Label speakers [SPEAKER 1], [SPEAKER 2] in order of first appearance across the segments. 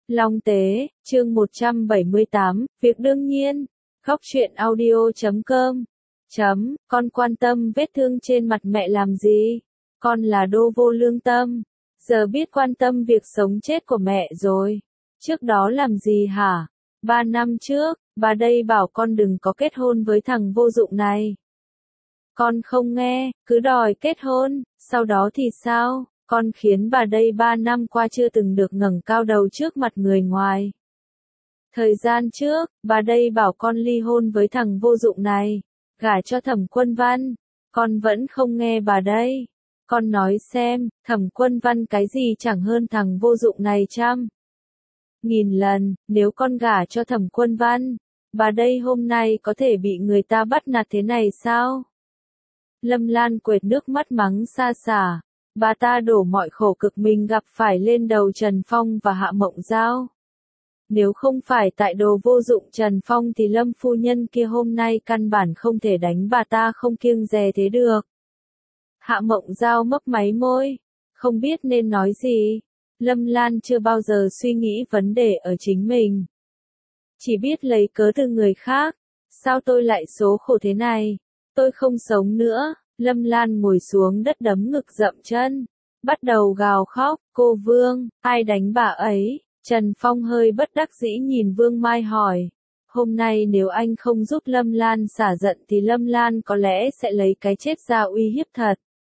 [SPEAKER 1] Long Tế, chương 178, việc đương nhiên. Khóc chuyện audio.com. Con quan tâm vết thương trên mặt mẹ làm gì? Con là đô vô lương tâm. Giờ biết quan tâm việc sống chết của mẹ rồi. Trước đó làm gì hả? 3 năm trước, bà đây bảo con đừng có kết hôn với thằng vô dụng này. Con không nghe, cứ đòi kết hôn, sau đó thì sao? Con khiến bà đây 3 năm qua chưa từng được ngẩng cao đầu trước mặt người ngoài. Thời gian trước, bà đây bảo con ly hôn với thằng vô dụng này, gả cho Thẩm Quân Văn. Con vẫn không nghe bà đây. Con nói xem, Thẩm Quân Văn cái gì chẳng hơn thằng vô dụng này trăm nghìn lần, nếu con gả cho Thẩm Quân Văn, bà đây hôm nay có thể bị người ta bắt nạt thế này sao? Lâm Lan quệt nước mắt mắng xa xả. Bà ta đổ mọi khổ cực mình gặp phải lên đầu Trần Phong và Hạ Mộng Giao. Nếu không phải tại đồ vô dụng Trần Phong thì Lâm phu nhân kia hôm nay căn bản không thể đánh bà ta không kiêng dè thế được. Hạ Mộng Giao mấp máy môi, không biết nên nói gì. Lâm Lan chưa bao giờ suy nghĩ vấn đề ở chính mình. Chỉ biết lấy cớ từ người khác. Sao tôi lại số khổ thế này? Tôi không sống nữa. Lâm Lan ngồi xuống đất đấm ngực dậm chân, bắt đầu gào khóc, cô Vương, ai đánh bà ấy? Trần Phong hơi bất đắc dĩ nhìn Vương Mai hỏi, hôm nay nếu anh không giúp Lâm Lan xả giận thì Lâm Lan có lẽ sẽ lấy cái chết ra uy hiếp thật.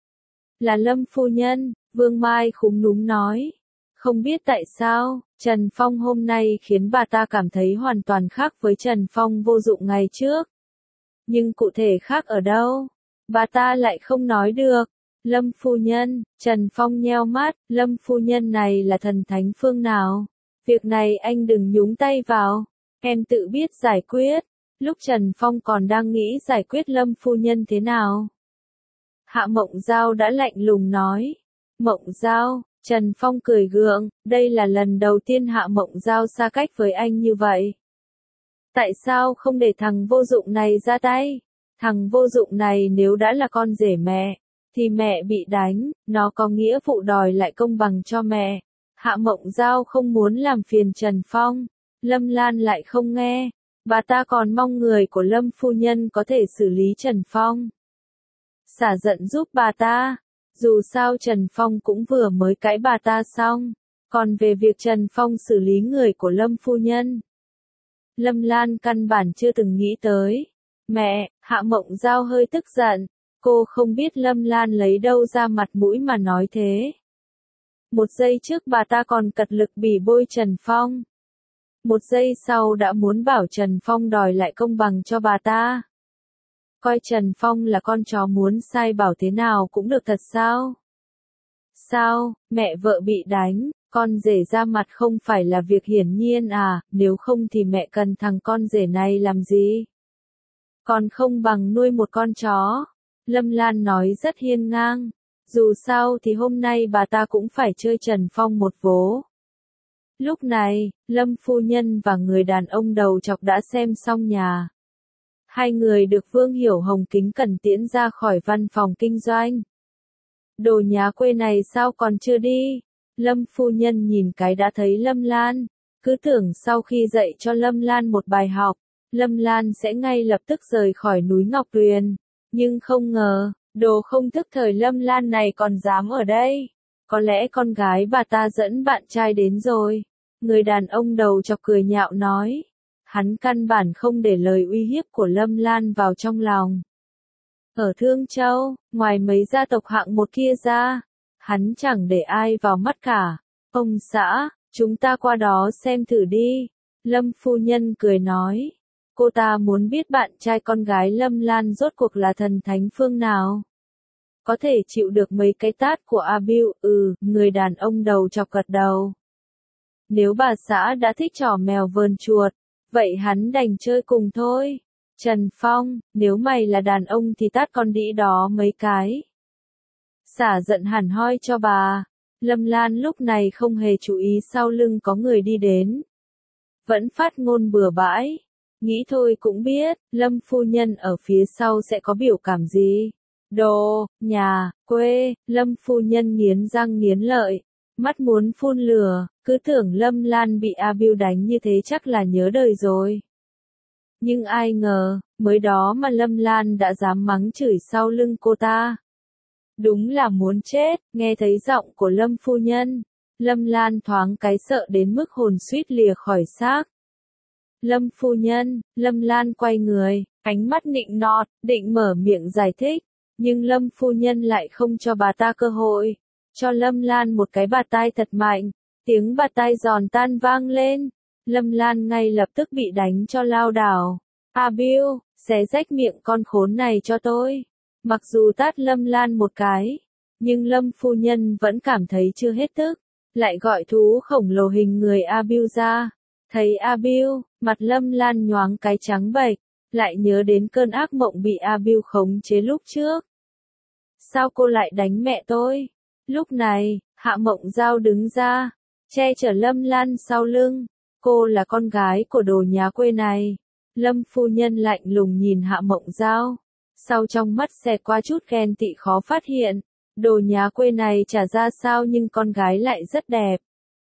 [SPEAKER 1] Là Lâm phu nhân, Vương Mai khúm núm nói, không biết tại sao, Trần Phong hôm nay khiến bà ta cảm thấy hoàn toàn khác với Trần Phong vô dụng ngày trước. Nhưng cụ thể khác ở đâu? Bà ta lại không nói được. Lâm phu nhân, Trần Phong nheo mắt, Lâm phu nhân này là thần thánh phương nào? Việc này anh đừng nhúng tay vào, em tự biết giải quyết. Lúc Trần Phong còn đang nghĩ giải quyết Lâm phu nhân thế nào? Hạ Mộng Giao đã lạnh lùng nói. Mộng Giao, Trần Phong cười gượng, đây là lần đầu tiên Hạ Mộng Giao xa cách với anh như vậy. Tại sao không để thằng vô dụng này ra tay? Thằng vô dụng này nếu đã là con rể mẹ, thì mẹ bị đánh, nó có nghĩa vụ đòi lại công bằng cho mẹ. Hạ Mộng Giao không muốn làm phiền Trần Phong. Lâm Lan lại không nghe. Bà ta còn mong người của Lâm phu nhân có thể xử lý Trần Phong. Xả giận giúp bà ta. Dù sao Trần Phong cũng vừa mới cãi bà ta xong. Còn về việc Trần Phong xử lý người của Lâm phu nhân, Lâm Lan căn bản chưa từng nghĩ tới. Mẹ, Hạ Mộng Giao hơi tức giận. Cô không biết Lâm Lan lấy đâu ra mặt mũi mà nói thế. Một giây trước bà ta còn cật lực bỉ bôi Trần Phong. Một giây sau đã muốn bảo Trần Phong đòi lại công bằng cho bà ta. Coi Trần Phong là con chó muốn sai bảo thế nào cũng được thật sao? Sao, mẹ vợ bị đánh, con rể ra mặt không phải là việc hiển nhiên à, nếu không thì mẹ cần thằng con rể này làm gì? Còn không bằng nuôi một con chó. Lâm Lan nói rất hiên ngang. Dù sao thì hôm nay bà ta cũng phải chơi Trần Phong một vố. Lúc này, Lâm phu nhân và người đàn ông đầu chọc đã xem xong nhà. Hai người được Vương Hiểu Hồng kính cẩn tiễn ra khỏi văn phòng kinh doanh. Đồ nhà quê này sao còn chưa đi? Lâm phu nhân nhìn cái đã thấy Lâm Lan. Cứ tưởng sau khi dạy cho Lâm Lan một bài học, Lâm Lan sẽ ngay lập tức rời khỏi núi Ngọc Tuyền. Nhưng không ngờ, đồ không thức thời Lâm Lan này còn dám ở đây. Có lẽ con gái bà ta dẫn bạn trai đến rồi. Người đàn ông đầu chọc cười nhạo nói. Hắn căn bản không để lời uy hiếp của Lâm Lan vào trong lòng. Ở Thương Châu, ngoài mấy gia tộc hạng một kia ra, hắn chẳng để ai vào mắt cả. Ông xã, chúng ta qua đó xem thử đi. Lâm phu nhân cười nói. Cô ta muốn biết bạn trai con gái Lâm Lan rốt cuộc là thần thánh phương nào. Có thể chịu được mấy cái tát của A Bưu, người đàn ông đầu chọc gật đầu. Nếu bà xã đã thích trò mèo vờn chuột, vậy hắn đành chơi cùng thôi. Trần Phong, nếu mày là đàn ông thì tát con đĩ đó mấy cái. Xả giận hẳn hoi cho bà. Lâm Lan lúc này không hề chú ý sau lưng có người đi đến. Vẫn phát ngôn bừa bãi. Nghĩ thôi cũng biết, Lâm phu nhân ở phía sau sẽ có biểu cảm gì. Đồ, nhà, quê, Lâm phu nhân nghiến răng nghiến lợi. Mắt muốn phun lửa, Cứ tưởng Lâm Lan bị A Bưu đánh như thế chắc là nhớ đời rồi. Nhưng ai ngờ, mới đó mà Lâm Lan đã dám mắng chửi sau lưng cô ta. Đúng là muốn chết, nghe thấy giọng của Lâm phu nhân. Lâm Lan thoáng cái sợ đến mức hồn suýt lìa khỏi xác. Lâm phu nhân, Lâm Lan quay người, ánh mắt nịnh nọt, định mở miệng giải thích. Nhưng Lâm phu nhân lại không cho bà ta cơ hội. Cho Lâm Lan một cái bạt tai thật mạnh. Tiếng bạt tai giòn tan vang lên. Lâm Lan ngay lập tức bị đánh cho lao đảo. A Bưu, xé rách miệng con khốn này cho tôi. Mặc dù tát Lâm Lan một cái, nhưng Lâm phu nhân vẫn cảm thấy chưa hết tức. Lại gọi thú khổng lồ hình người A Bưu ra. Thấy A Bưu, mặt Lâm Lan nhoáng cái trắng bệch, lại nhớ đến cơn ác mộng bị A Bưu khống chế lúc trước. Sao cô lại đánh mẹ tôi? Lúc này, Hạ Mộng Giao đứng ra, che chở Lâm Lan sau lưng. Cô là con gái của đồ nhà quê này. Lâm phu nhân lạnh lùng nhìn Hạ Mộng Giao. Sau trong mắt xẹt qua chút ghen tị khó phát hiện. Đồ nhà quê này chả ra sao nhưng con gái lại rất đẹp.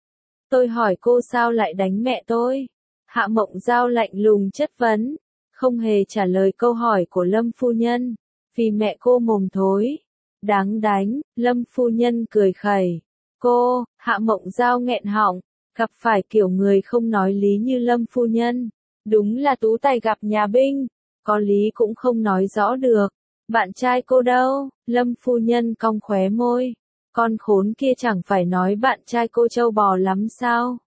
[SPEAKER 1] Tôi hỏi cô sao lại đánh mẹ tôi? Hạ Mộng Giao lạnh lùng chất vấn. Không hề trả lời câu hỏi của Lâm phu nhân. Vì mẹ cô mồm thối. Đáng đánh, Lâm phu nhân cười khẩy. Cô, Hạ Mộng Giao nghẹn họng. Gặp phải kiểu người không nói lý như Lâm phu nhân. Đúng là tú tài gặp nhà binh. Có lý cũng không nói rõ được. Bạn trai cô đâu? Lâm phu nhân cong khóe môi. Con khốn kia chẳng phải nói bạn trai cô trâu bò lắm sao?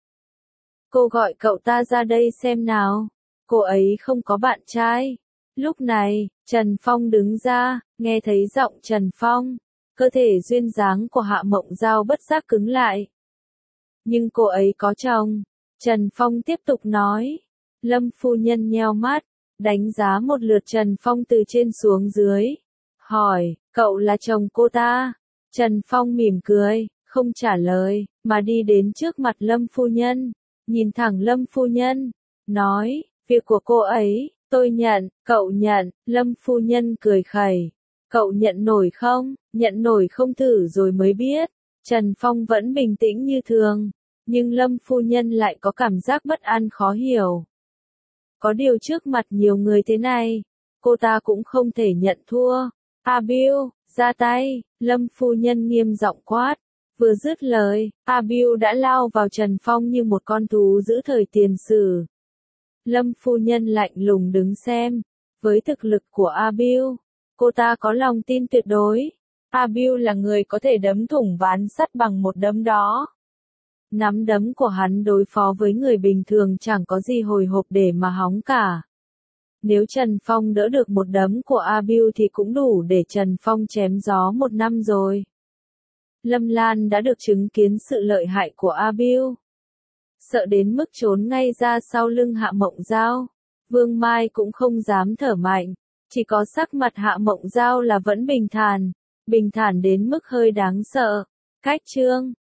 [SPEAKER 1] Cô gọi cậu ta ra đây xem nào. Cô ấy không có bạn trai. Lúc này, Trần Phong đứng ra, nghe thấy giọng Trần Phong. Cơ thể duyên dáng của Hạ Mộng Giao bất giác cứng lại. Nhưng cô ấy có chồng. Trần Phong tiếp tục nói. Lâm phu nhân nheo mắt, đánh giá một lượt Trần Phong từ trên xuống dưới. Hỏi, cậu là chồng cô ta? Trần Phong mỉm cười, không trả lời, mà đi đến trước mặt Lâm phu nhân. Nhìn thẳng Lâm phu nhân, nói, việc của cô ấy, tôi nhận, cậu nhận. Lâm phu nhân cười khẩy. Cậu nhận nổi không? Nhận nổi không thử rồi mới biết. Trần Phong vẫn bình tĩnh như thường. Nhưng Lâm phu nhân lại có cảm giác bất an khó hiểu. Có điều trước mặt nhiều người thế này, cô ta cũng không thể nhận thua. A Bưu, ra tay, Lâm phu nhân nghiêm giọng quát. Vừa dứt lời, A Bưu đã lao vào Trần Phong như một con thú giữ thời tiền sử. Lâm phu nhân lạnh lùng đứng xem. Với thực lực của A Bưu, cô ta có lòng tin tuyệt đối. A Bưu là người có thể đấm thủng ván sắt bằng một đấm đó. Nắm đấm của hắn đối phó với người bình thường chẳng có gì hồi hộp để mà hóng cả. Nếu Trần Phong đỡ được một đấm của A Bưu thì cũng đủ để Trần Phong chém gió một năm rồi. Lâm Lan đã được chứng kiến sự lợi hại của A Bưu. Sợ đến mức trốn ngay ra sau lưng Hạ Mộng Giao. Vương Mai cũng không dám thở mạnh. Chỉ có sắc mặt Hạ Mộng Giao là vẫn bình thản. Bình thản đến mức hơi đáng sợ. Cách chương